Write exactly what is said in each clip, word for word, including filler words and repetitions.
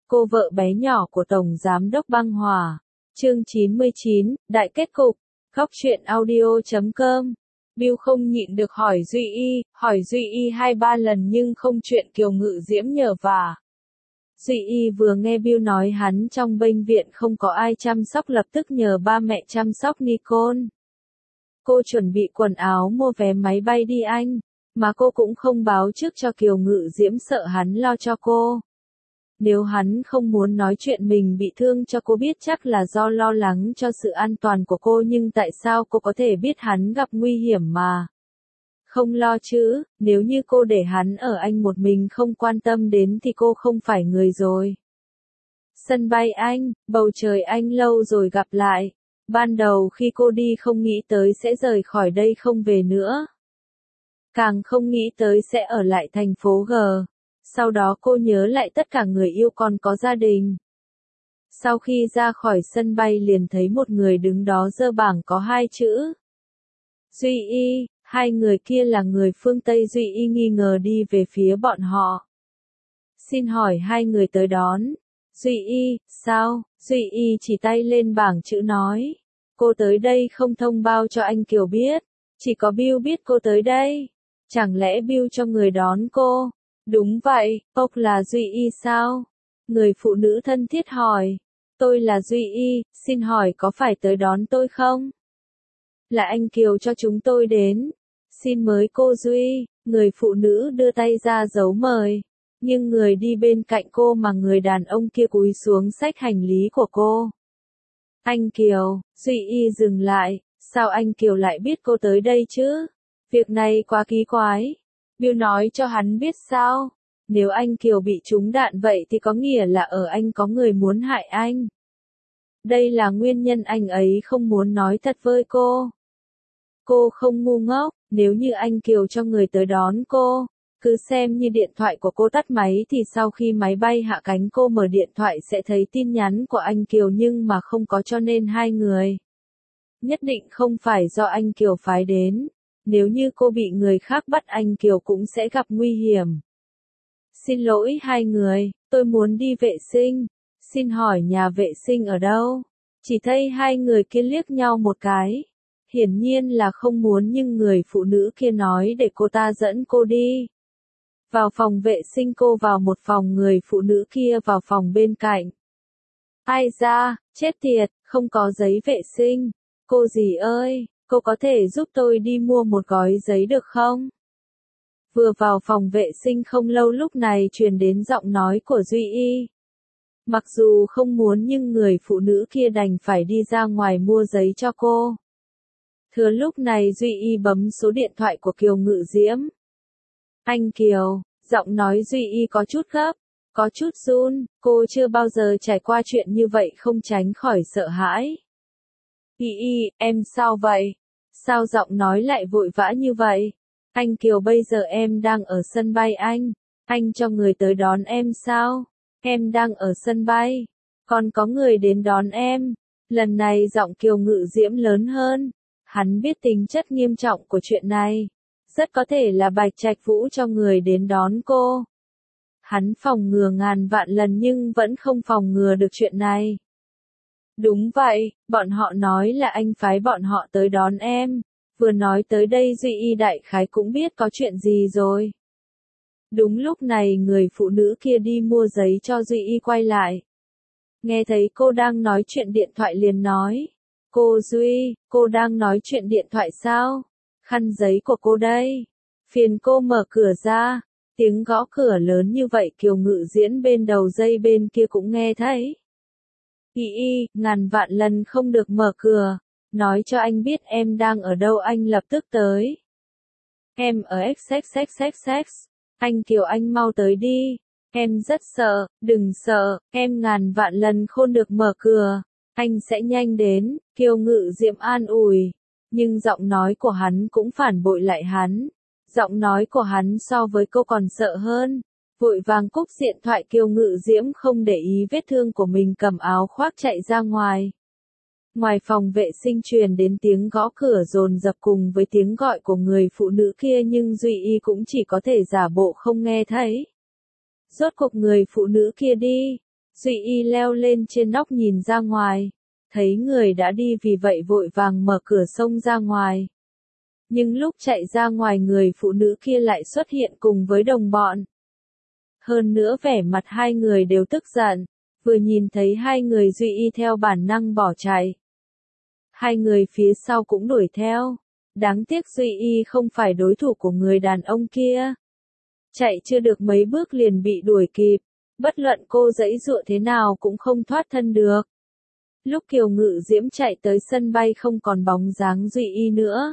cô vợ bé nhỏ của Tổng Giám đốc Băng Hòa. Chương chín mươi chín, Đại kết cục. Góc truyện audio chấm com. Bill không nhịn được hỏi Duy Y, hỏi Duy Y hai ba lần nhưng không chuyện Kiều Ngự Diễm nhờ vả. Duy Y vừa nghe Bill nói hắn trong bệnh viện không có ai chăm sóc lập tức nhờ ba mẹ chăm sóc Nicole. Cô chuẩn bị quần áo mua vé máy bay đi Anh, mà cô cũng không báo trước cho Kiều Ngự Diễm sợ hắn lo cho cô. Nếu hắn không muốn nói chuyện mình bị thương cho cô biết chắc là do lo lắng cho sự an toàn của cô, nhưng tại sao cô có thể biết hắn gặp nguy hiểm mà không lo chứ? Nếu như cô để hắn ở Anh một mình không quan tâm đến thì cô không phải người rồi. Sân bay Anh, bầu trời Anh, lâu rồi gặp lại. Ban đầu khi cô đi không nghĩ tới sẽ rời khỏi đây không về nữa. Càng không nghĩ tới sẽ ở lại thành phố G. Sau đó cô nhớ lại tất cả người yêu còn có gia đình. Sau khi ra khỏi sân bay liền thấy một người đứng đó giơ bảng có hai chữ Duy Y, hai người kia là người phương Tây. Duy Y nghi ngờ đi về phía bọn họ. Xin hỏi hai người tới đón. Duy Y, sao? Duy Y chỉ tay lên bảng chữ nói. Cô tới đây không thông báo cho anh Kiều biết. Chỉ có Bill biết cô tới đây. Chẳng lẽ Bill cho người đón cô? Đúng vậy, ông là Duy Y sao? Người phụ nữ thân thiết hỏi. Tôi là Duy Y, xin hỏi có phải tới đón tôi không? Là anh Kiều cho chúng tôi đến. Xin mời cô Duy. Người phụ nữ đưa tay ra dấu mời. Nhưng người đi bên cạnh cô mà người đàn ông kia cúi xuống xách hành lý của cô. Anh Kiều, Duy Y dừng lại. Sao anh Kiều lại biết cô tới đây chứ? Việc này quá kỳ quái. Bill nói cho hắn biết sao? Nếu anh Kiều bị trúng đạn vậy thì có nghĩa là ở Anh có người muốn hại anh. Đây là nguyên nhân anh ấy không muốn nói thật với cô. Cô không ngu ngốc, nếu như anh Kiều cho người tới đón cô, cứ xem như điện thoại của cô tắt máy thì sau khi máy bay hạ cánh cô mở điện thoại sẽ thấy tin nhắn của anh Kiều, nhưng mà không có, cho nên hai người nhất định không phải do anh Kiều phái đến. Nếu như cô bị người khác bắt anh Kiều cũng sẽ gặp nguy hiểm. Xin lỗi hai người, tôi muốn đi vệ sinh. Xin hỏi nhà vệ sinh ở đâu? Chỉ thấy hai người kia liếc nhau một cái. Hiển nhiên là không muốn, nhưng người phụ nữ kia nói để cô ta dẫn cô đi. Vào phòng vệ sinh, cô vào một phòng, người phụ nữ kia vào phòng bên cạnh. Ai da, chết tiệt, không có giấy vệ sinh. Cô dì ơi, cô có thể giúp tôi đi mua một gói giấy được không? Vừa vào phòng vệ sinh không lâu lúc này truyền đến giọng nói của Duy Y. Mặc dù không muốn nhưng người phụ nữ kia đành phải đi ra ngoài mua giấy cho cô. Thừa lúc này Duy Y bấm số điện thoại của Kiều Ngự Diễm. Anh Kiều, giọng nói Duy Y có chút gấp, có chút run, cô chưa bao giờ trải qua chuyện như vậy không tránh khỏi sợ hãi. Y Y, em sao vậy? Sao giọng nói lại vội vã như vậy? Anh Kiều, bây giờ em đang ở sân bay Anh. Anh cho người tới đón em sao? Em đang ở sân bay. Còn có người đến đón em. Lần này giọng Kiều Ngự Diễm lớn hơn. Hắn biết tính chất nghiêm trọng của chuyện này. Rất có thể là Bạch Trạch Vũ cho người đến đón cô. Hắn phòng ngừa ngàn vạn lần nhưng vẫn không phòng ngừa được chuyện này. Đúng vậy, bọn họ nói là anh phái bọn họ tới đón em. Vừa nói tới đây Duy Y đại khái cũng biết có chuyện gì rồi. Đúng lúc này người phụ nữ kia đi mua giấy cho Duy Y quay lại. Nghe thấy cô đang nói chuyện điện thoại liền nói. Cô Duy, cô đang nói chuyện điện thoại sao? Khăn giấy của cô đây. Phiền cô mở cửa ra. Tiếng gõ cửa lớn như vậy Kiều Ngự Diễm bên đầu dây bên kia cũng nghe thấy. Y Y, ngàn vạn lần không được mở cửa. Nói cho anh biết em đang ở đâu, anh lập tức tới. Em ở xx xx xx. Anh Kiều, anh mau tới đi. Em rất sợ, đừng sợ, em ngàn vạn lần không được mở cửa. Anh sẽ nhanh đến, Kiều Ngự Diễm an ủi. Nhưng giọng nói của hắn cũng phản bội lại hắn. Giọng nói của hắn so với cô còn sợ hơn. Vội vàng cúp điện thoại, Kiều Ngự Diễm không để ý vết thương của mình, cầm áo khoác chạy ra ngoài. Ngoài phòng vệ sinh truyền đến tiếng gõ cửa dồn dập cùng với tiếng gọi của người phụ nữ kia, nhưng Duy Y cũng chỉ có thể giả bộ không nghe thấy. Rốt cuộc người phụ nữ kia đi Duy Y leo lên trên nóc nhìn ra ngoài, thấy người đã đi vì vậy vội vàng mở cửa xông ra ngoài. Nhưng lúc chạy ra ngoài người phụ nữ kia lại xuất hiện cùng với đồng bọn. Hơn nữa vẻ mặt hai người đều tức giận, vừa nhìn thấy hai người Duy Y theo bản năng bỏ chạy. Hai người phía sau cũng đuổi theo, đáng tiếc Duy Y không phải đối thủ của người đàn ông kia. Chạy chưa được mấy bước liền bị đuổi kịp, bất luận cô giãy giụa thế nào cũng không thoát thân được. Lúc Kiều Ngự Diễm chạy tới sân bay không còn bóng dáng Duy Y nữa.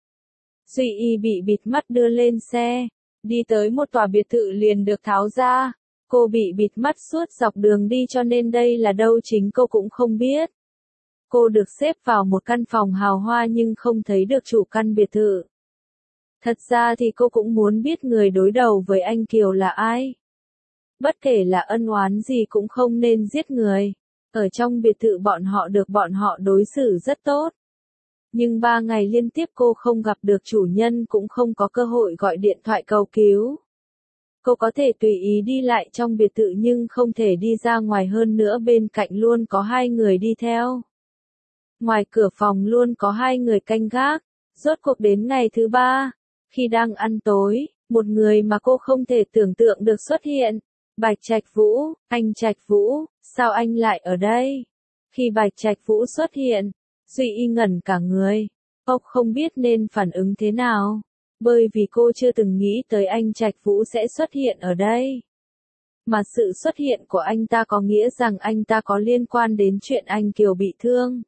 Duy Y bị bịt mắt đưa lên xe, đi tới một tòa biệt thự liền được tháo ra. Cô bị bịt mắt suốt dọc đường đi cho nên đây là đâu chính cô cũng không biết. Cô được xếp vào một căn phòng hào hoa nhưng không thấy được chủ căn biệt thự. Thật ra thì cô cũng muốn biết người đối đầu với anh Kiều là ai. Bất kể là ân oán gì cũng không nên giết người. Ở trong biệt thự bọn họ được bọn họ đối xử rất tốt. Nhưng ba ngày liên tiếp cô không gặp được chủ nhân cũng không có cơ hội gọi điện thoại cầu cứu. Cô có thể tùy ý đi lại trong biệt thự nhưng không thể đi ra ngoài, hơn nữa bên cạnh luôn có hai người đi theo. Ngoài cửa phòng luôn có hai người canh gác. Rốt cuộc đến ngày thứ ba, khi đang ăn tối, một người mà cô không thể tưởng tượng được xuất hiện. Bạch Trạch Vũ, anh Trạch Vũ, sao anh lại ở đây? Khi Bạch Trạch Vũ xuất hiện, Duy Y ngẩn cả người. Cô không biết nên phản ứng thế nào, bởi vì cô chưa từng nghĩ tới anh Trạch Vũ sẽ xuất hiện ở đây. Mà sự xuất hiện của anh ta có nghĩa rằng anh ta có liên quan đến chuyện anh Kiều bị thương.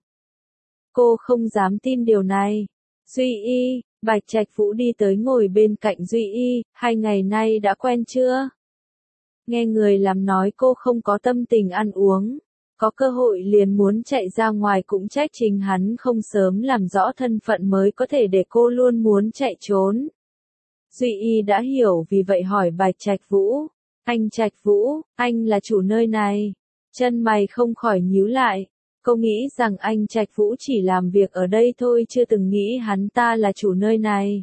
Cô không dám tin điều này. Duy Y, Bạch Trạch Vũ đi tới ngồi bên cạnh Duy Y, hai ngày nay đã quen chưa? Nghe người làm nói cô không có tâm tình ăn uống, có cơ hội liền muốn chạy ra ngoài, cũng trách chính hắn không sớm làm rõ thân phận mới có thể để cô luôn muốn chạy trốn. Duy Y đã hiểu vì vậy hỏi Bạch Trạch Vũ, anh Trạch Vũ, anh là chủ nơi này. Chân mày không khỏi nhíu lại, cô nghĩ rằng anh Trạch Vũ chỉ làm việc ở đây thôi, chưa từng nghĩ hắn ta là chủ nơi này.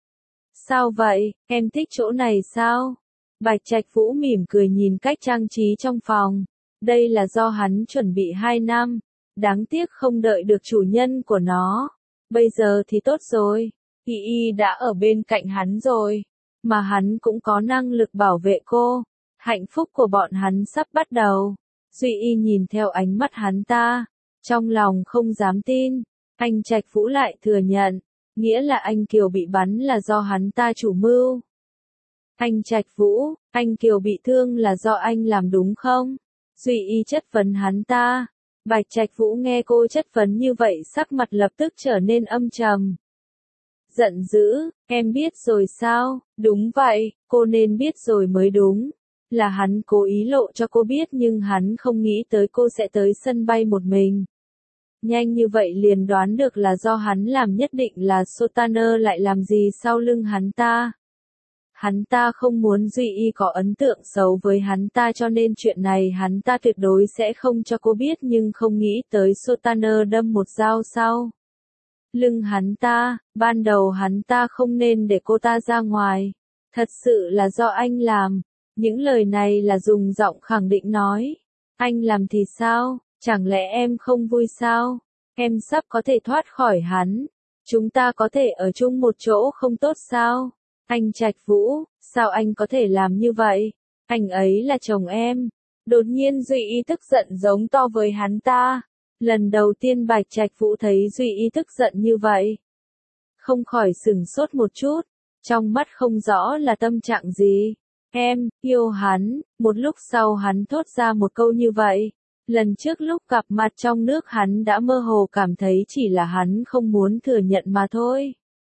Sao vậy, em thích chỗ này sao? Bạch Trạch Vũ mỉm cười nhìn cách trang trí trong phòng. Đây là do hắn chuẩn bị hai năm, đáng tiếc không đợi được chủ nhân của nó. Bây giờ thì tốt rồi, Y Y đã ở bên cạnh hắn rồi, mà hắn cũng có năng lực bảo vệ cô. Hạnh phúc của bọn hắn sắp bắt đầu. Duy Y nhìn theo ánh mắt hắn ta, trong lòng không dám tin. Anh Trạch Vũ lại thừa nhận, nghĩa là anh Kiều bị bắn là do hắn ta chủ mưu. Anh Trạch Vũ, anh Kiều bị thương là do anh làm đúng không? Duy Y chất vấn hắn ta. Bạch Trạch Vũ nghe cô chất vấn như vậy sắc mặt lập tức trở nên âm trầm. Giận dữ, em biết rồi sao? Đúng vậy, cô nên biết rồi mới đúng. Là hắn cố ý lộ cho cô biết nhưng hắn không nghĩ tới cô sẽ tới sân bay một mình. Nhanh như vậy liền đoán được là do hắn làm, nhất định là Sotaner lại làm gì sau lưng hắn ta. Hắn ta không muốn Duy Y có ấn tượng xấu với hắn ta cho nên chuyện này hắn ta tuyệt đối sẽ không cho cô biết, nhưng không nghĩ tới Sotaner đâm một dao sau lưng hắn ta. Ban đầu hắn ta không nên để cô ta ra ngoài. Thật sự là do anh làm. Những lời này là dùng giọng khẳng định nói. Anh làm thì sao? Chẳng lẽ em không vui sao? Em sắp có thể thoát khỏi hắn. Chúng ta có thể ở chung một chỗ không tốt sao? Anh Trạch Vũ, sao anh có thể làm như vậy? Anh ấy là chồng em. Đột nhiên Duy Y tức giận giống to với hắn ta. Lần đầu tiên Bạch Trạch Vũ thấy Duy Y tức giận như vậy, không khỏi sửng sốt một chút, trong mắt không rõ là tâm trạng gì. Em, yêu hắn. Một lúc sau hắn thốt ra một câu như vậy. Lần trước lúc gặp mặt trong nước hắn đã mơ hồ cảm thấy chỉ là hắn không muốn thừa nhận mà thôi.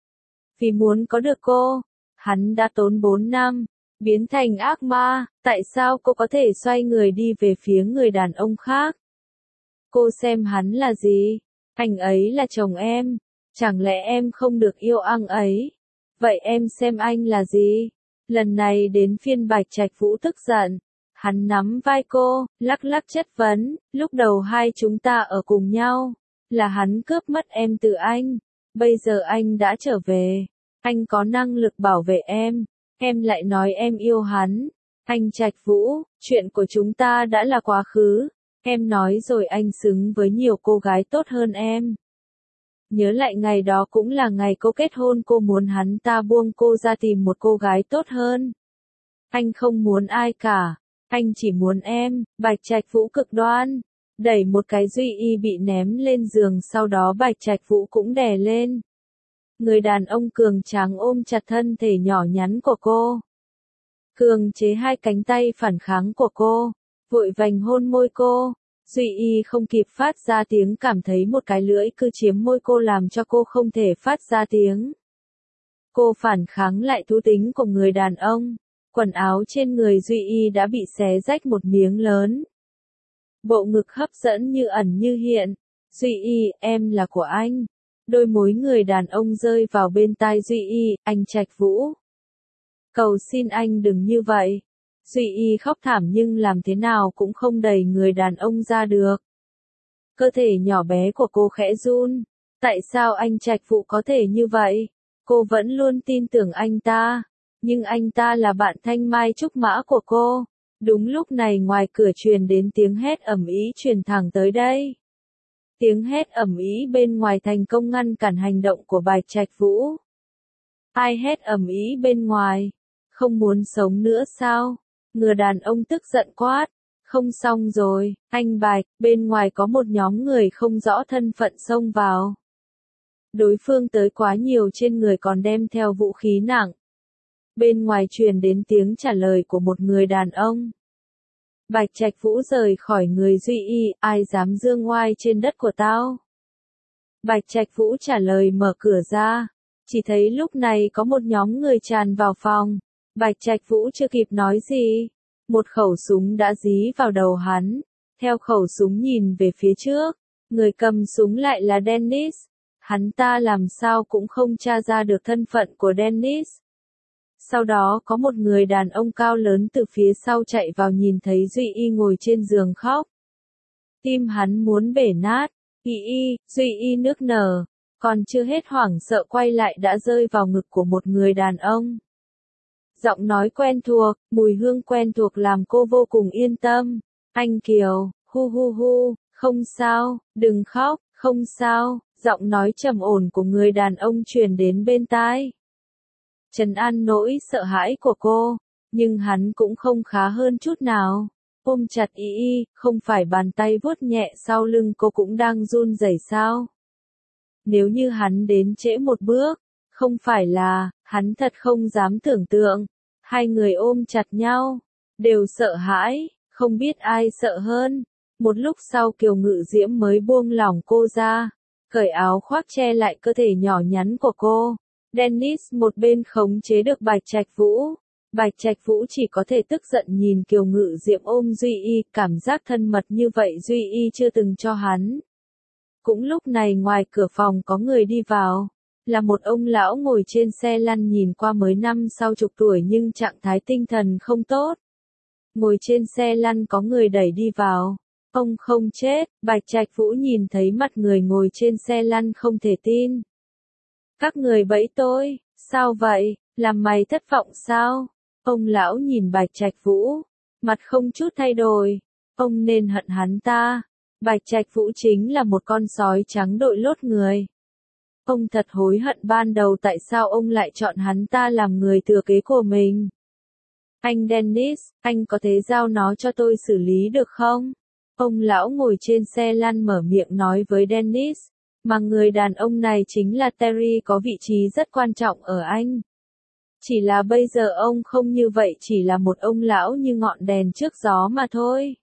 Vì muốn có được cô, hắn đã tốn bốn năm, biến thành ác ma. Tại sao cô có thể xoay người đi về phía người đàn ông khác? Cô xem hắn là gì? Anh ấy là chồng em. Chẳng lẽ em không được yêu anh ấy? Vậy em xem anh là gì? Lần này đến phiên Bạch Trạch Vũ tức giận. Hắn nắm vai cô, lắc lắc chất vấn. Lúc đầu hai chúng ta ở cùng nhau, là hắn cướp mất em từ anh. Bây giờ anh đã trở về. Anh có năng lực bảo vệ em. Em lại nói em yêu hắn. Anh Trạch Vũ, chuyện của chúng ta đã là quá khứ. Em nói rồi, anh xứng với nhiều cô gái tốt hơn em. Nhớ lại ngày đó cũng là ngày cô kết hôn, cô muốn hắn ta buông cô ra tìm một cô gái tốt hơn. Anh không muốn ai cả, anh chỉ muốn em. Bạch Trạch Vũ cực đoan, đẩy một cái Duy Y bị ném lên giường, sau đó Bạch Trạch Vũ cũng đè lên. Người đàn ông cường tráng ôm chặt thân thể nhỏ nhắn của cô, cường chế hai cánh tay phản kháng của cô, vội vành hôn môi cô. Duy Y không kịp phát ra tiếng, cảm thấy một cái lưỡi cứ chiếm môi cô làm cho cô không thể phát ra tiếng. Cô phản kháng lại thú tính của người đàn ông. Quần áo trên người Duy Y đã bị xé rách một miếng lớn. Bộ ngực hấp dẫn như ẩn như hiện. Duy Y, em là của anh. Đôi môi người đàn ông rơi vào bên tai Duy Y, anh Trạch Vũ. Cầu xin anh đừng như vậy. Duy Y khóc thảm nhưng làm thế nào cũng không đẩy người đàn ông ra được. Cơ thể nhỏ bé của cô khẽ run. Tại sao anh Trạch Vũ có thể như vậy? Cô vẫn luôn tin tưởng anh ta. Nhưng anh ta là bạn thanh mai trúc mã của cô. Đúng lúc này ngoài cửa truyền đến tiếng hét ầm ĩ truyền thẳng tới đây. Tiếng hét ầm ĩ bên ngoài thành công ngăn cản hành động của Bạch Trạch Vũ. Ai hét ầm ĩ bên ngoài? Không muốn sống nữa sao? Người đàn ông tức giận quát. Không xong rồi, anh Bạch, bên ngoài có một nhóm người không rõ thân phận xông vào. Đối phương tới quá nhiều, trên người còn đem theo vũ khí nặng. Bên ngoài truyền đến tiếng trả lời của một người đàn ông. Bạch Trạch Vũ rời khỏi người Duy Y, ai dám dương oai trên đất của tao? Bạch Trạch Vũ trả lời mở cửa ra. Chỉ thấy lúc này có một nhóm người tràn vào phòng. Bạch Trạch Vũ chưa kịp nói gì. Một khẩu súng đã dí vào đầu hắn. Theo khẩu súng nhìn về phía trước. Người cầm súng lại là Dennis. Hắn ta làm sao cũng không tra ra được thân phận của Dennis. Sau đó có một người đàn ông cao lớn từ phía sau chạy vào, nhìn thấy Duy Y ngồi trên giường khóc. Tim hắn muốn bể nát. Y Y, Duy Y nức nở. Còn chưa hết hoảng sợ quay lại đã rơi vào ngực của một người đàn ông. Giọng nói quen thuộc, mùi hương quen thuộc làm cô vô cùng yên tâm. Anh Kiều, hu hu hu, không sao, đừng khóc, không sao. Giọng nói trầm ổn của người đàn ông truyền đến bên tai. Trấn an nỗi sợ hãi của cô, nhưng hắn cũng không khá hơn chút nào. Ôm chặt Y Y, không phải bàn tay vuốt nhẹ sau lưng cô cũng đang run rẩy sao? Nếu như hắn đến trễ một bước, không phải là, hắn thật không dám tưởng tượng. Hai người ôm chặt nhau, đều sợ hãi, không biết ai sợ hơn. Một lúc sau Kiều Ngự Diễm mới buông lỏng cô ra, cởi áo khoác che lại cơ thể nhỏ nhắn của cô. Dennis một bên khống chế được Bạch Trạch Vũ. Bạch Trạch Vũ chỉ có thể tức giận nhìn Kiều Ngự Diễm ôm Duy Y, cảm giác thân mật như vậy Duy Y chưa từng cho hắn. Cũng lúc này ngoài cửa phòng có người đi vào. Là một ông lão ngồi trên xe lăn, nhìn qua mới năm sau chục tuổi nhưng trạng thái tinh thần không tốt. Ngồi trên xe lăn có người đẩy đi vào. Ông không chết. Bạch Trạch Vũ nhìn thấy mặt người ngồi trên xe lăn không thể tin. Các người bẫy tôi, sao vậy, làm mày thất vọng sao? Ông lão nhìn Bạch Trạch Vũ, mặt không chút thay đổi. Ông nên hận hắn ta. Bạch Trạch Vũ chính là một con sói trắng đội lốt người. Ông thật hối hận ban đầu tại sao ông lại chọn hắn ta làm người thừa kế của mình. Anh Dennis, anh có thể giao nó cho tôi xử lý được không? Ông lão ngồi trên xe lăn mở miệng nói với Dennis. Mà người đàn ông này chính là Terry, có vị trí rất quan trọng ở Anh. Chỉ là bây giờ ông không như vậy, chỉ là một ông lão như ngọn đèn trước gió mà thôi.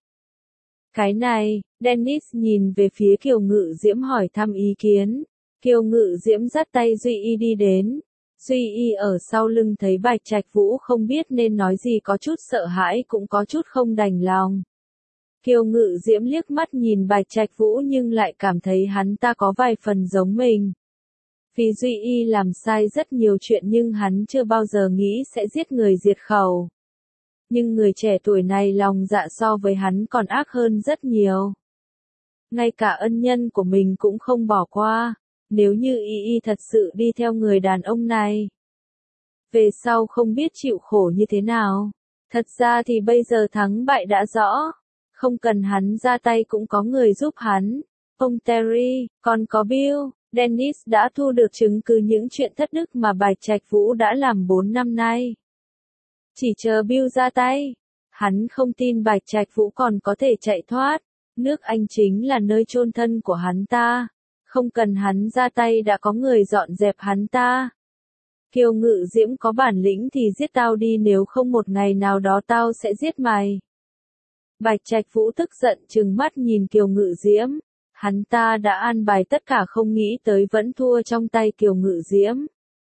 Cái này, Dennis nhìn về phía Kiều Ngự Diễm hỏi thăm ý kiến. Kiều Ngự Diễm dắt tay Duy Y đi đến. Duy Y ở sau lưng thấy Bạch Trạch Vũ không biết nên nói gì, có chút sợ hãi cũng có chút không đành lòng. Kiều Ngự Diễm liếc mắt nhìn Bạch Trạch Vũ nhưng lại cảm thấy hắn ta có vài phần giống mình. Vì Duy Y làm sai rất nhiều chuyện nhưng hắn chưa bao giờ nghĩ sẽ giết người diệt khẩu. Nhưng người trẻ tuổi này lòng dạ so với hắn còn ác hơn rất nhiều. Ngay cả ân nhân của mình cũng không bỏ qua. Nếu như Y Y thật sự đi theo người đàn ông này, về sau không biết chịu khổ như thế nào. Thật ra thì bây giờ thắng bại đã rõ. Không cần hắn ra tay cũng có người giúp hắn. Ông Terry, còn có Bill, Dennis đã thu được chứng cứ những chuyện thất đức mà Bạch Trạch Vũ đã làm bốn năm nay. Chỉ chờ Bill ra tay. Hắn không tin Bạch Trạch Vũ còn có thể chạy thoát. Nước Anh chính là nơi chôn thân của hắn ta. Không cần hắn ra tay đã có người dọn dẹp hắn ta. Kiều Ngự Diễm có bản lĩnh thì giết tao đi, nếu không một ngày nào đó tao sẽ giết mày. Bạch Trạch Vũ tức giận trừng mắt nhìn Kiều Ngự Diễm. Hắn ta đã an bài tất cả, không nghĩ tới vẫn thua trong tay Kiều Ngự Diễm.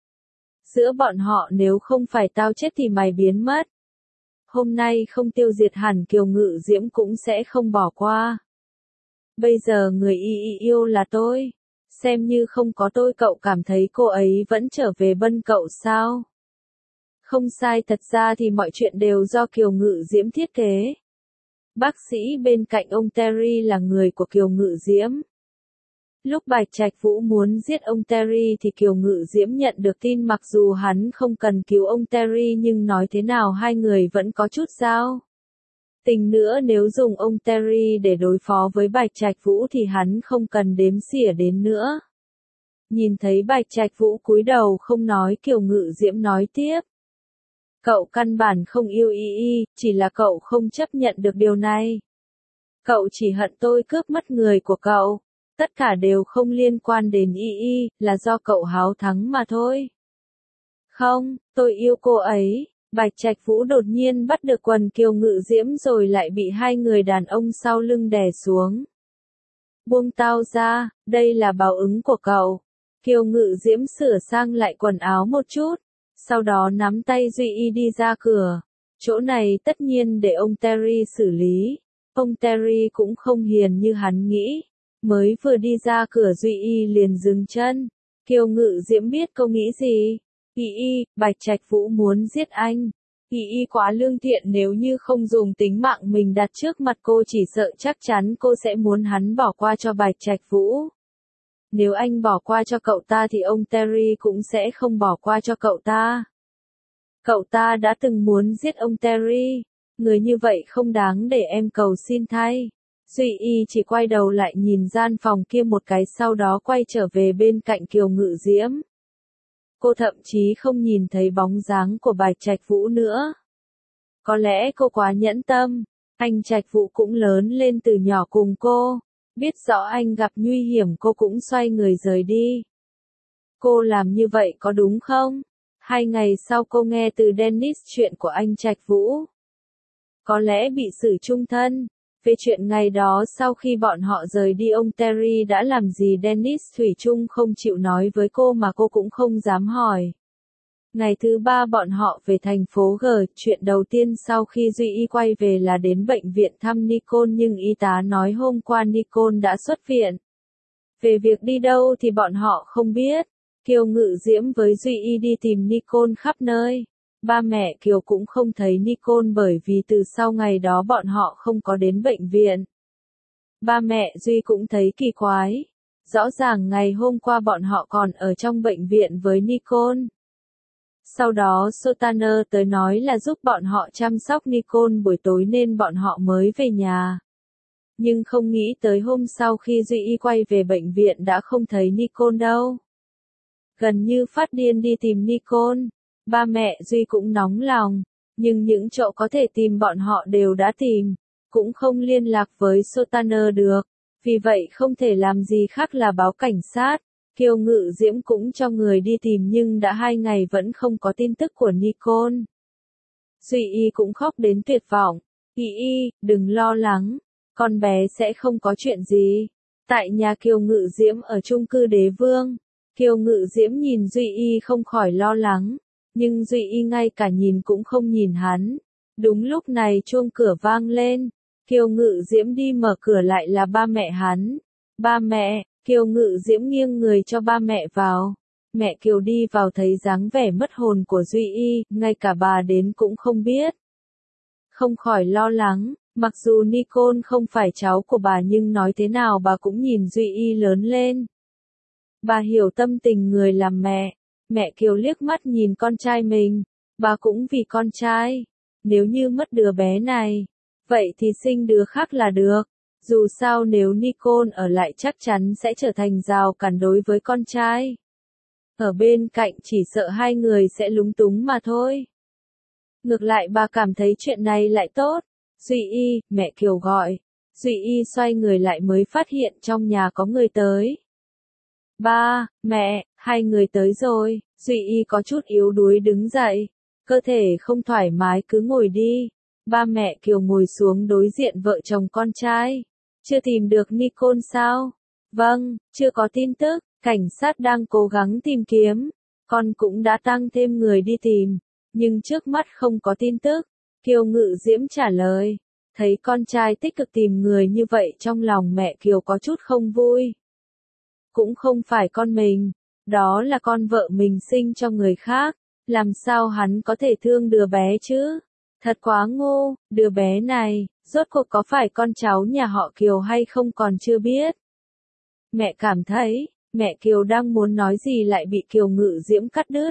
Giữa bọn họ nếu không phải tao chết thì mày biến mất. Hôm nay không tiêu diệt hẳn Kiều Ngự Diễm cũng sẽ không bỏ qua. Bây giờ người y y yêu là tôi. Xem như không có tôi, cậu cảm thấy cô ấy vẫn trở về bên cậu sao? Không sai, thật ra thì mọi chuyện đều do Kiều Ngự Diễm thiết kế. Bác sĩ bên cạnh ông Terry là người của Kiều Ngự Diễm. Lúc Bạch Trạch Vũ muốn giết ông Terry thì Kiều Ngự Diễm nhận được tin, mặc dù hắn không cần cứu ông Terry nhưng nói thế nào hai người vẫn có chút giao tình nữa, nếu dùng ông Terry để đối phó với Bạch Trạch Vũ thì hắn không cần đếm xỉa đến nữa. Nhìn thấy Bạch Trạch Vũ cúi đầu không nói, Kiều Ngự Diễm nói tiếp. Cậu căn bản không yêu Y Y, chỉ là cậu không chấp nhận được điều này. Cậu chỉ hận tôi cướp mất người của cậu. Tất cả đều không liên quan đến Y Y, là do cậu háo thắng mà thôi. Không, tôi yêu cô ấy. Bạch Trạch Vũ đột nhiên bắt được quần Kiều Ngự Diễm rồi lại bị hai người đàn ông sau lưng đè xuống. Buông tao ra, đây là báo ứng của cậu. Kiều Ngự Diễm sửa sang lại quần áo một chút, sau đó nắm tay Duy Y đi ra cửa. Chỗ này tất nhiên để ông Terry xử lý. Ông Terry cũng không hiền như hắn nghĩ. Mới vừa đi ra cửa Duy Y liền dừng chân. Kiều Ngự Diễm biết cô nghĩ gì. Y Y, Bạch Trạch Vũ muốn giết anh. Y Y quá lương thiện, nếu như không dùng tính mạng mình đặt trước mặt cô chỉ sợ chắc chắn cô sẽ muốn hắn bỏ qua cho Bạch Trạch Vũ. Nếu anh bỏ qua cho cậu ta thì ông Terry cũng sẽ không bỏ qua cho cậu ta. Cậu ta đã từng muốn giết ông Terry. Người như vậy không đáng để em cầu xin thay. Duy Y chỉ quay đầu lại nhìn gian phòng kia một cái, sau đó quay trở về bên cạnh Kiều Ngự Diễm. Cô thậm chí không nhìn thấy bóng dáng của Bạch Trạch Vũ nữa. Có lẽ cô quá nhẫn tâm. Anh Trạch Vũ cũng lớn lên từ nhỏ cùng cô. Biết rõ anh gặp nguy hiểm cô cũng xoay người rời đi. Cô làm như vậy có đúng không? Hai ngày sau cô nghe từ Dennis chuyện của anh Trạch Vũ. Có lẽ bị xử chung thân. Về chuyện ngày đó sau khi bọn họ rời đi ông Terry đã làm gì Dennis thủy chung không chịu nói với cô mà cô cũng không dám hỏi. Ngày thứ ba bọn họ về thành phố G, chuyện đầu tiên sau khi Duy Y quay về là đến bệnh viện thăm Nicole, nhưng y tá nói hôm qua Nicole đã xuất viện. Về việc đi đâu thì bọn họ không biết. Kiều Ngự Diễm với Duy Y đi tìm Nicole khắp nơi. Ba mẹ Kiều cũng không thấy Nicole bởi vì từ sau ngày đó bọn họ không có đến bệnh viện. Ba mẹ Duy cũng thấy kỳ quái. Rõ ràng ngày hôm qua bọn họ còn ở trong bệnh viện với Nicole. Sau đó Sotaner tới nói là giúp bọn họ chăm sóc Nicole buổi tối nên bọn họ mới về nhà. Nhưng không nghĩ tới hôm sau khi Duy Y quay về bệnh viện đã không thấy Nicole đâu. Gần như phát điên đi tìm Nicole. Ba mẹ Duy cũng nóng lòng, nhưng những chỗ có thể tìm bọn họ đều đã tìm, cũng không liên lạc với Sotaner được, vì vậy không thể làm gì khác là báo cảnh sát. Kiều Ngự Diễm cũng cho người đi tìm nhưng đã hai ngày vẫn không có tin tức của Nicole. Duy Y cũng khóc đến tuyệt vọng. Y Y, đừng lo lắng, con bé sẽ không có chuyện gì. Tại nhà Kiều Ngự Diễm ở chung cư Đế Vương, Kiều Ngự Diễm nhìn Duy Y không khỏi lo lắng. Nhưng Duy Y ngay cả nhìn cũng không nhìn hắn. Đúng lúc này chuông cửa vang lên. Kiều Ngự Diễm đi mở cửa lại là ba mẹ hắn. Ba mẹ, Kiều Ngự Diễm nghiêng người cho ba mẹ vào. Mẹ Kiều đi vào thấy dáng vẻ mất hồn của Duy Y, ngay cả bà đến cũng không biết. Không khỏi lo lắng, mặc dù Nicole không phải cháu của bà nhưng nói thế nào bà cũng nhìn Duy Y lớn lên. Bà hiểu tâm tình người làm mẹ. Mẹ Kiều liếc mắt nhìn con trai mình, bà cũng vì con trai. nếu như mất đứa bé này, vậy thì sinh đứa khác là được. Dù sao nếu Nicole ở lại chắc chắn sẽ trở thành rào cản đối với con trai. Ở bên cạnh chỉ sợ hai người sẽ lúng túng mà thôi. Ngược lại bà cảm thấy chuyện này lại tốt. Duy Y, mẹ Kiều gọi. Duy Y xoay người lại mới phát hiện trong nhà có người tới. Ba, mẹ, hai người tới rồi. Duy Y có chút yếu đuối đứng dậy. Cơ thể không thoải mái cứ ngồi đi. Ba mẹ Kiều ngồi xuống đối diện vợ chồng con trai. Chưa tìm được Nicole sao? Vâng, chưa có tin tức. Cảnh sát đang cố gắng tìm kiếm. Con cũng đã tăng thêm người đi tìm. Nhưng trước mắt không có tin tức. Kiều Ngự Diễm trả lời. Thấy con trai tích cực tìm người như vậy trong lòng mẹ Kiều có chút không vui. Cũng không phải con mình. Đó là con vợ mình sinh cho người khác. Làm sao hắn có thể thương đứa bé chứ? Thật quá ngu, đứa bé này, rốt cuộc có phải con cháu nhà họ Kiều hay không còn chưa biết. Mẹ cảm thấy, mẹ Kiều đang muốn nói gì lại bị Kiều Ngự Diễm cắt đứt.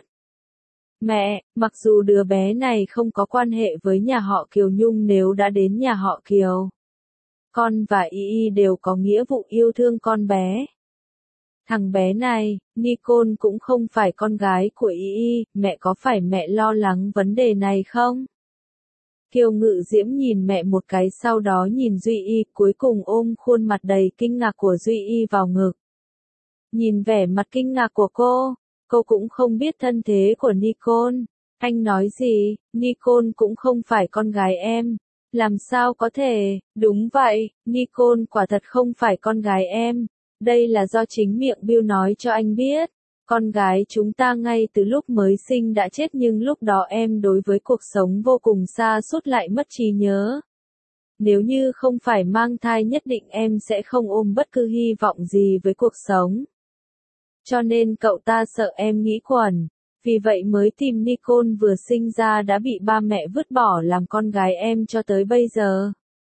Mẹ, mặc dù đứa bé này không có quan hệ với nhà họ Kiều nhưng nếu đã đến nhà họ Kiều, con và Y Y đều có nghĩa vụ yêu thương con bé. Thằng bé này, Nicole cũng không phải con gái của Y Y, mẹ có phải mẹ lo lắng vấn đề này không? Kiều Ngự Diễm nhìn mẹ một cái sau đó nhìn Duy Y, cuối cùng ôm khuôn mặt đầy kinh ngạc của Duy Y vào ngực. Nhìn vẻ mặt kinh ngạc của cô, cô cũng không biết thân thế của Nicole. Anh nói gì, Nicole cũng không phải con gái em. Làm sao có thể, đúng vậy, Nicole quả thật không phải con gái em. Đây là do chính miệng Bill nói cho anh biết. Con gái chúng ta ngay từ lúc mới sinh đã chết nhưng lúc đó em đối với cuộc sống vô cùng xa sút lại mất trí nhớ. Nếu như không phải mang thai nhất định em sẽ không ôm bất cứ hy vọng gì với cuộc sống. Cho nên cậu ta sợ em nghĩ quẩn. Vì vậy mới tìm Nicole vừa sinh ra đã bị ba mẹ vứt bỏ làm con gái em cho tới bây giờ.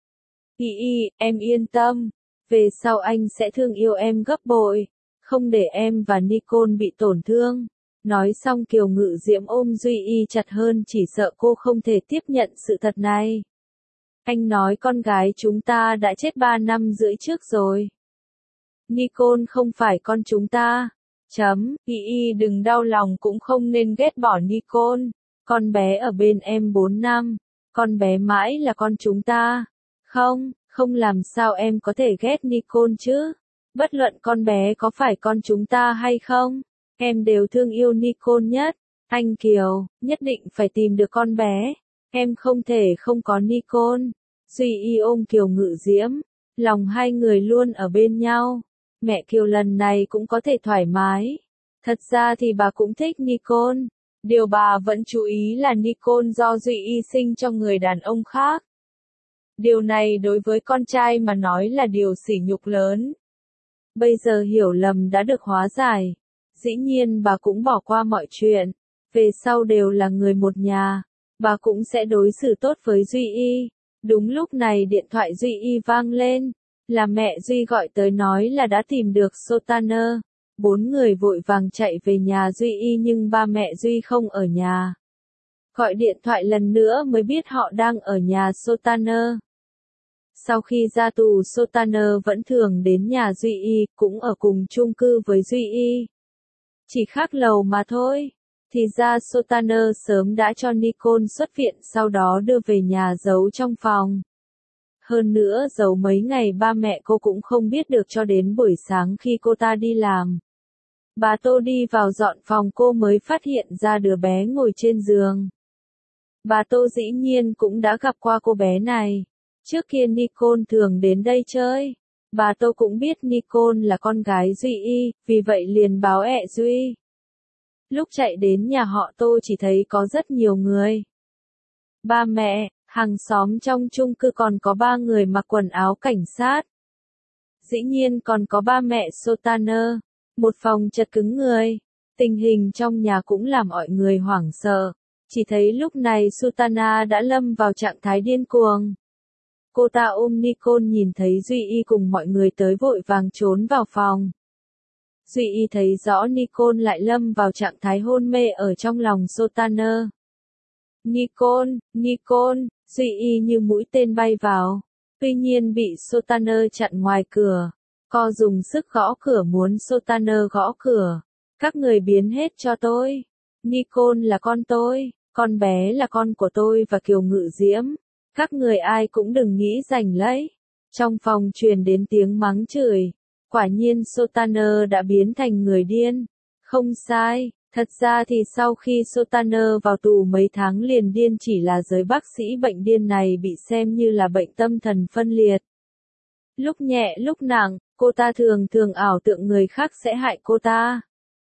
Y Y, em yên tâm. Về sau anh sẽ thương yêu em gấp bội. Không để em và Nicole bị tổn thương. Nói xong Kiều Ngự Diễm ôm Duy Y chặt hơn chỉ sợ cô không thể tiếp nhận sự thật này. Anh nói con gái chúng ta đã chết ba năm rưỡi trước rồi. Nicole không phải con chúng ta. Chấm, Y Y đừng đau lòng cũng không nên ghét bỏ Nicole. Con bé ở bên em bốn năm. Con bé mãi là con chúng ta. Không, không làm sao em có thể ghét Nicole chứ. Bất luận con bé có phải con chúng ta hay không, em đều thương yêu Nicole nhất. Anh Kiều, nhất định phải tìm được con bé. Em không thể không có Nicole. Duy Y ôm Kiều Ngự Diễm. Lòng hai người luôn ở bên nhau. Mẹ Kiều lần này cũng có thể thoải mái. Thật ra thì bà cũng thích Nicole. Điều bà vẫn chú ý là Nicole do Duy Y sinh cho người đàn ông khác. Điều này đối với con trai mà nói là điều sỉ nhục lớn. Bây giờ hiểu lầm đã được hóa giải. Dĩ nhiên bà cũng bỏ qua mọi chuyện. Về sau đều là người một nhà. Bà cũng sẽ đối xử tốt với Duy Y. Đúng lúc này điện thoại Duy Y vang lên. Là mẹ Duy gọi tới nói là đã tìm được Sotaner. Bốn người vội vàng chạy về nhà Duy Y nhưng ba mẹ Duy không ở nhà. Gọi điện thoại lần nữa mới biết họ đang ở nhà Sotaner. Sau khi ra tù Sotaner vẫn thường đến nhà Duy Y, cũng ở cùng chung cư với Duy Y. Chỉ khác lầu mà thôi. Thì ra Sotaner sớm đã cho Nicole xuất viện sau đó đưa về nhà giấu trong phòng. Hơn nữa giấu mấy ngày ba mẹ cô cũng không biết được cho đến buổi sáng khi cô ta đi làm. Bà Tô đi vào dọn phòng cô mới phát hiện ra đứa bé ngồi trên giường. Bà Tô dĩ nhiên cũng đã gặp qua cô bé này. Trước kia Nicole thường đến đây chơi. Bà Tô cũng biết Nicole là con gái Duy Y, vì vậy liền báo ẹ Duy. Lúc chạy đến nhà họ Tô chỉ thấy có rất nhiều người. Ba mẹ, hàng xóm trong chung cư còn có ba người mặc quần áo cảnh sát. Dĩ nhiên còn có ba mẹ Sotaner. Một phòng chật cứng người. Tình hình trong nhà cũng làm mọi người hoảng sợ. Chỉ thấy lúc này Sutana đã lâm vào trạng thái điên cuồng. Cô ta ôm Nicole nhìn thấy Duy Y cùng mọi người tới vội vàng trốn vào phòng. Duy Y thấy rõ Nicole lại lâm vào trạng thái hôn mê ở trong lòng Sotaner. Nicole, Nicole, Duy Y như mũi tên bay vào. Tuy nhiên bị Sotaner chặn ngoài cửa. Co dùng sức gõ cửa muốn Sotaner gõ cửa. Các người biến hết cho tôi. Nicole là con tôi, con bé là con của tôi và Kiều Ngự Diễm. Các người ai cũng đừng nghĩ giành lấy. Trong phòng truyền đến tiếng mắng chửi. Quả nhiên Sotaner đã biến thành người điên. Không sai, thật ra thì sau khi Sotaner vào tù mấy tháng liền điên chỉ là giới bác sĩ bệnh điên này bị xem như là bệnh tâm thần phân liệt. Lúc nhẹ lúc nặng, cô ta thường thường ảo tưởng người khác sẽ hại cô ta.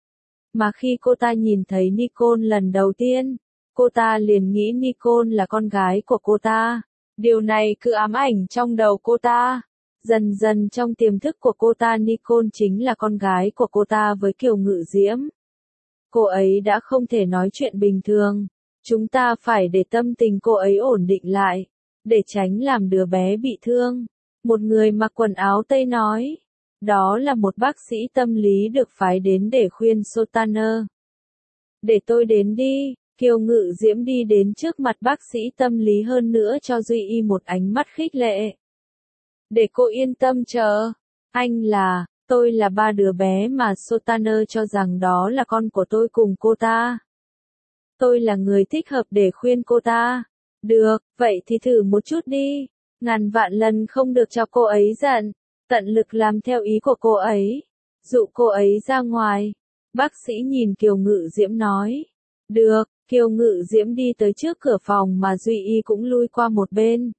Mà khi cô ta nhìn thấy Nicole lần đầu tiên, cô ta liền nghĩ Nicole là con gái của cô ta. Điều này cứ ám ảnh trong đầu cô ta. Dần dần trong tiềm thức của cô ta Nicole chính là con gái của cô ta với Kiều Ngự Diễm. Cô ấy đã không thể nói chuyện bình thường. Chúng ta phải để tâm tình cô ấy ổn định lại, để tránh làm đứa bé bị thương. Một người mặc quần áo Tây nói. Đó là một bác sĩ tâm lý được phái đến để khuyên Sotaner. Để tôi đến đi. Kiều Ngự Diễm đi đến trước mặt bác sĩ tâm lý hơn nữa cho Duy Y một ánh mắt khích lệ. Để cô yên tâm chờ. Anh là, tôi là ba đứa bé mà Sotaner cho rằng đó là con của tôi cùng cô ta. Tôi là người thích hợp để khuyên cô ta. Được, vậy thì thử một chút đi. Ngàn vạn lần không được cho cô ấy giận. Tận lực làm theo ý của cô ấy. Dụ cô ấy ra ngoài. Bác sĩ nhìn Kiều Ngự Diễm nói. Được, Kiều Ngự Diễm đi tới trước cửa phòng mà Duy Y cũng lui qua một bên.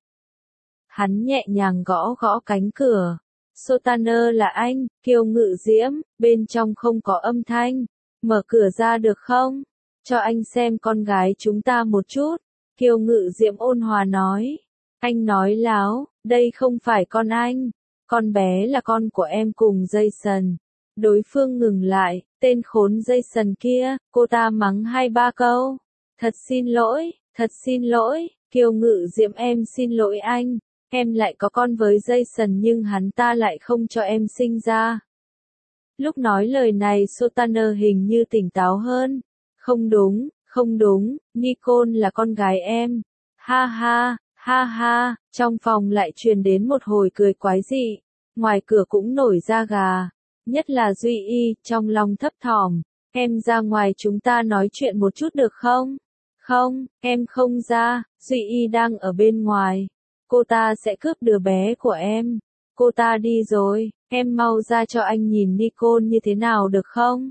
Hắn nhẹ nhàng gõ gõ cánh cửa. Sotaner là anh, Kiều Ngự Diễm, bên trong không có âm thanh. Mở cửa ra được không? Cho anh xem con gái chúng ta một chút. Kiều Ngự Diễm ôn hòa nói. Anh nói láo, đây không phải con anh. Con bé là con của em cùng Jason. Đối phương ngừng lại, tên khốn Jason kia, cô ta mắng hai ba câu. Thật xin lỗi, thật xin lỗi, Kiều Ngự Diễm em xin lỗi anh. Em lại có con với Jason nhưng hắn ta lại không cho em sinh ra. Lúc nói lời này Sotaner hình như tỉnh táo hơn. Không đúng, không đúng, Nicole là con gái em. Ha ha, ha ha, trong phòng lại truyền đến một hồi cười quái dị. Ngoài cửa cũng nổi da gà. Nhất là Duy Y, trong lòng thấp thỏm. Em ra ngoài chúng ta nói chuyện một chút được không? Không, em không ra, Duy Y đang ở bên ngoài. Cô ta sẽ cướp đứa bé của em. Cô ta đi rồi, em mau ra cho anh nhìn Nicole như thế nào được không?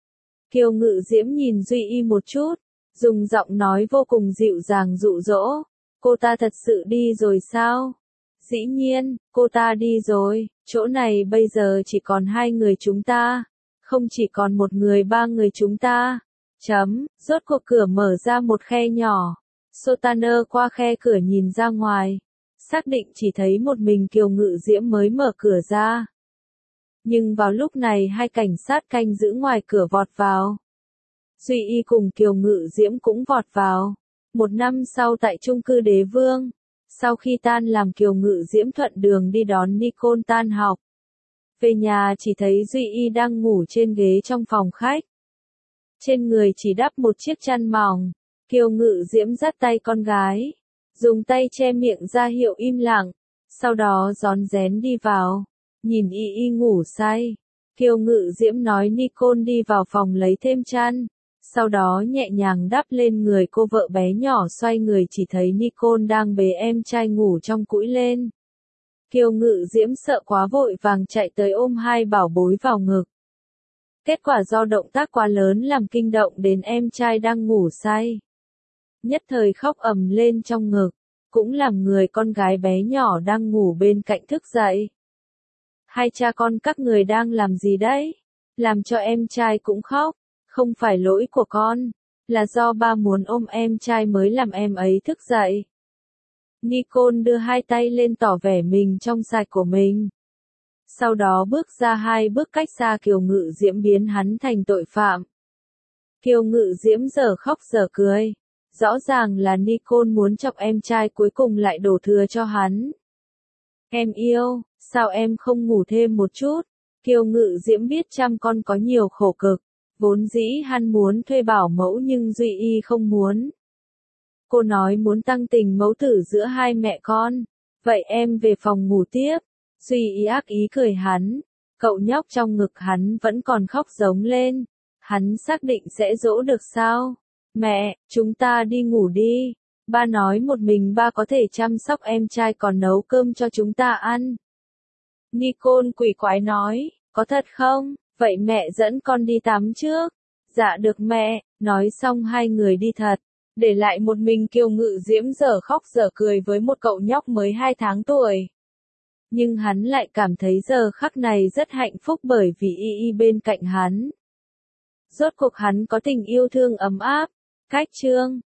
Kiều Ngự Diễm nhìn Duy Y một chút, dùng giọng nói vô cùng dịu dàng dụ dỗ. Cô ta thật sự đi rồi sao? Dĩ nhiên, cô ta đi rồi, chỗ này bây giờ chỉ còn hai người chúng ta. Không chỉ còn một người ba người chúng ta. Chấm, rốt cuộc cửa mở ra một khe nhỏ. Sotaner qua khe cửa nhìn ra ngoài. Xác định chỉ thấy một mình Kiều Ngự Diễm mới mở cửa ra. Nhưng vào lúc này hai cảnh sát canh giữ ngoài cửa vọt vào. Duy Y cùng Kiều Ngự Diễm cũng vọt vào. Một năm sau tại chung cư Đế Vương. Sau khi tan làm Kiều Ngự Diễm thuận đường đi đón Nicole tan học. Về nhà chỉ thấy Duy Y đang ngủ trên ghế trong phòng khách. Trên người chỉ đắp một chiếc chăn mỏng. Kiều Ngự Diễm dắt tay con gái. Dùng tay che miệng ra hiệu im lặng. Sau đó rón rén đi vào. Nhìn Y Y ngủ say. Kiều Ngự Diễm nói Nicole đi vào phòng lấy thêm chăn. Sau đó nhẹ nhàng đắp lên người cô vợ bé nhỏ xoay người chỉ thấy Nicole đang bế em trai ngủ trong cũi lên. Kiều Ngự Diễm sợ quá vội vàng chạy tới ôm hai bảo bối vào ngực. Kết quả do động tác quá lớn làm kinh động đến em trai đang ngủ say. Nhất thời khóc ầm lên trong ngực, cũng làm người con gái bé nhỏ đang ngủ bên cạnh thức dậy. Hai cha con các người đang làm gì đấy? Làm cho em trai cũng khóc. Không phải lỗi của con, là do ba muốn ôm em trai mới làm em ấy thức dậy. Nicole đưa hai tay lên tỏ vẻ mình trong sạch của mình. Sau đó bước ra hai bước cách xa Kiều Ngự Diễm biến hắn thành tội phạm. Kiều Ngự Diễm giờ khóc giờ cười. Rõ ràng là Nicole muốn chọc em trai cuối cùng lại đổ thừa cho hắn. Em yêu, sao em không ngủ thêm một chút? Kiều Ngự Diễm biết chăm con có nhiều khổ cực. Vốn dĩ hắn muốn thuê bảo mẫu nhưng Duy Y không muốn. Cô nói muốn tăng tình mẫu tử giữa hai mẹ con. Vậy em về phòng ngủ tiếp. Duy Y ác ý cười hắn. Cậu nhóc trong ngực hắn vẫn còn khóc giống lên. Hắn xác định sẽ dỗ được sao? Mẹ, chúng ta đi ngủ đi. Ba nói một mình ba có thể chăm sóc em trai còn nấu cơm cho chúng ta ăn. Nicole quỷ quái nói, có thật không? Vậy mẹ dẫn con đi tắm trước. Dạ được mẹ, nói xong hai người đi thật. Để lại một mình Kiều Ngự Diễm dở khóc dở cười với một cậu nhóc mới hai tháng tuổi. Nhưng hắn lại cảm thấy giờ khắc này rất hạnh phúc bởi vì Y Y bên cạnh hắn. Rốt cuộc hắn có tình yêu thương ấm áp. Cách chương